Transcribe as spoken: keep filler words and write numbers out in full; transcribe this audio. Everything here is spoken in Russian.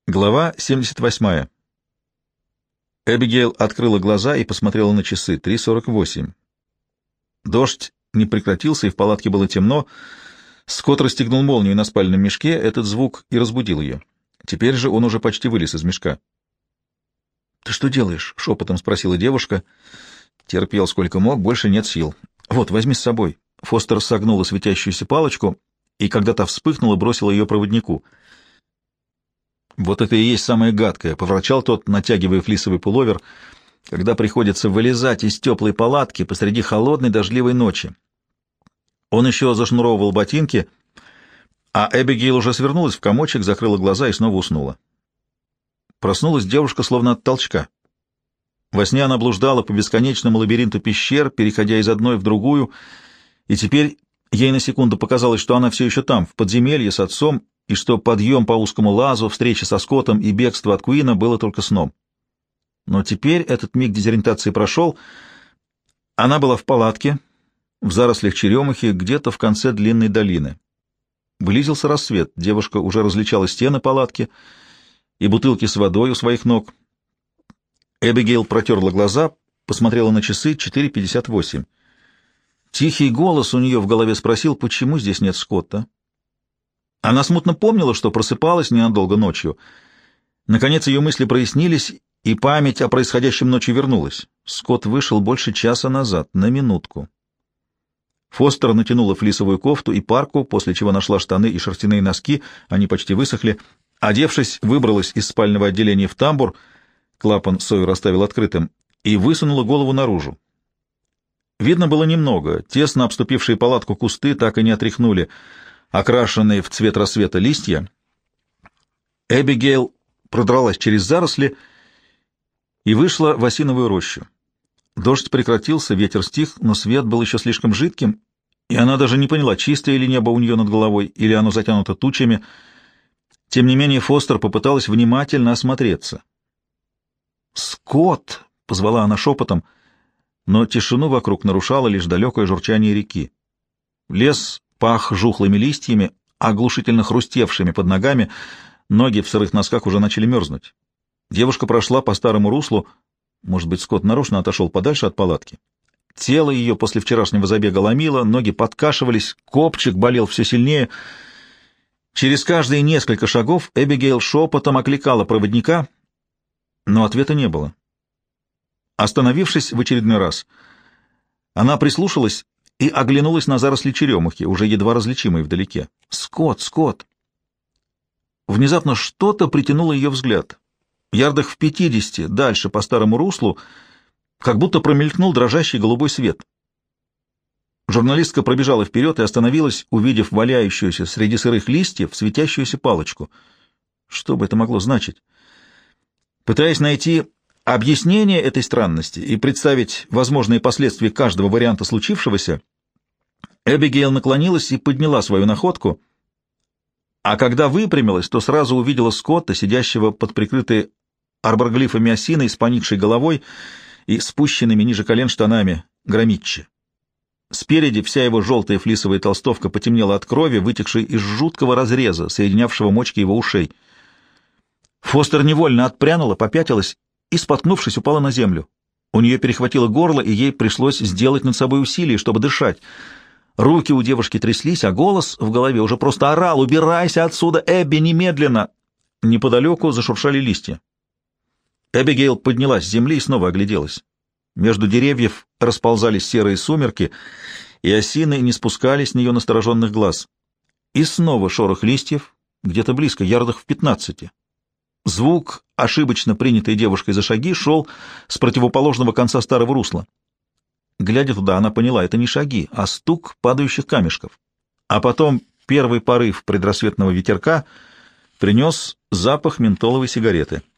Глава семьдесят восьмая. Эбигейл открыла глаза и посмотрела на часы. три сорок восемь. Дождь не прекратился, и в палатке было темно. Скотт расстегнул молнию на спальном мешке, этот звук и разбудил ее. Теперь же он уже почти вылез из мешка. — Ты что делаешь? — шепотом спросила девушка. Терпел сколько мог, больше нет сил. — Вот, возьми с собой. Фостер согнула светящуюся палочку, и когда та вспыхнула, бросила ее проводнику. «Вот это и есть самое гадкое», — поворчал тот, натягивая флисовый пуловер, когда приходится вылезать из теплой палатки посреди холодной дождливой ночи. Он еще зашнуровывал ботинки, а Эбигейл уже свернулась в комочек, закрыла глаза и снова уснула. Проснулась девушка словно от толчка. Во сне она блуждала по бесконечному лабиринту пещер, переходя из одной в другую, и теперь ей на секунду показалось, что она все еще там, в подземелье с отцом, и что подъем по узкому лазу, встреча со Скоттом и бегство от Куина было только сном. Но теперь этот миг дезориентации прошел. Она была в палатке, в зарослях черемухи, где-то в конце длинной долины. Близился рассвет, девушка уже различала стены палатки и бутылки с водой у своих ног. Эбигейл протерла глаза, посмотрела на часы — четыре пятьдесят восемь. Тихий голос у нее в голове спросил, почему здесь нет Скотта. Она смутно помнила, что просыпалась ненадолго ночью. Наконец ее мысли прояснились, и память о происходящем ночью вернулась. Скотт вышел больше часа назад, на минутку. Фостер натянула флисовую кофту и парку, после чего нашла штаны и шерстяные носки, они почти высохли. Одевшись, выбралась из спального отделения в тамбур, клапан Сойер оставил открытым, и высунула голову наружу. Видно было немного, тесно обступившие палатку кусты так и не отряхнули окрашенные в цвет рассвета листья. Эбигейл продралась через заросли и вышла в осиновую рощу. Дождь прекратился, ветер стих, но свет был еще слишком жидким, и она даже не поняла, чистое ли небо у нее над головой, или оно затянуто тучами. Тем не менее Фостер попыталась внимательно осмотреться. «Скотт!» — позвала она шепотом, но тишину вокруг нарушало лишь далекое журчание реки. Лес пах жухлыми листьями, оглушительно хрустевшими под ногами, ноги в сырых носках уже начали мерзнуть. Девушка прошла по старому руслу, может быть, Скотт нарочно отошел подальше от палатки. Тело ее после вчерашнего забега ломило, ноги подкашивались, копчик болел все сильнее. Через каждые несколько шагов Эбигейл шепотом окликала проводника, но ответа не было. Остановившись в очередной раз, она прислушалась и оглянулась на заросли черемухи, уже едва различимые вдалеке. «Скотт! Скотт!» Внезапно что-то притянуло ее взгляд. Ярдах в пятидесяти, дальше по старому руслу, как будто промелькнул дрожащий голубой свет. Журналистка пробежала вперед и остановилась, увидев валяющуюся среди сырых листьев светящуюся палочку. Что бы это могло значить? Пытаясь найти объяснение этой странности и представить возможные последствия каждого варианта случившегося, Эбигейл наклонилась и подняла свою находку, а когда выпрямилась, то сразу увидела Скотта, сидящего под прикрытой арборглифами осиной с поникшей головой и спущенными ниже колен штанами громитчи. Спереди вся его желтая флисовая толстовка потемнела от крови, вытекшей из жуткого разреза, соединявшего мочки его ушей. Фостер невольно отпрянула, попятилась и, споткнувшись, упала на землю. У нее перехватило горло, и ей пришлось сделать над собой усилие, чтобы дышать. Руки у девушки тряслись, а голос в голове уже просто орал: «Убирайся отсюда, Эбби, немедленно!» Неподалеку зашуршали листья. Эбигейл поднялась с земли и снова огляделась. Между деревьев расползались серые сумерки, и осины не спускали с нее настороженных глаз. И снова шорох листьев, где-то близко, ярдах в пятнадцати. Звук, ошибочно принятый девушкой за шаги, шел с противоположного конца старого русла. Глядя туда, она поняла — это не шаги, а стук падающих камешков. А потом первый порыв предрассветного ветерка принес запах ментоловой сигареты.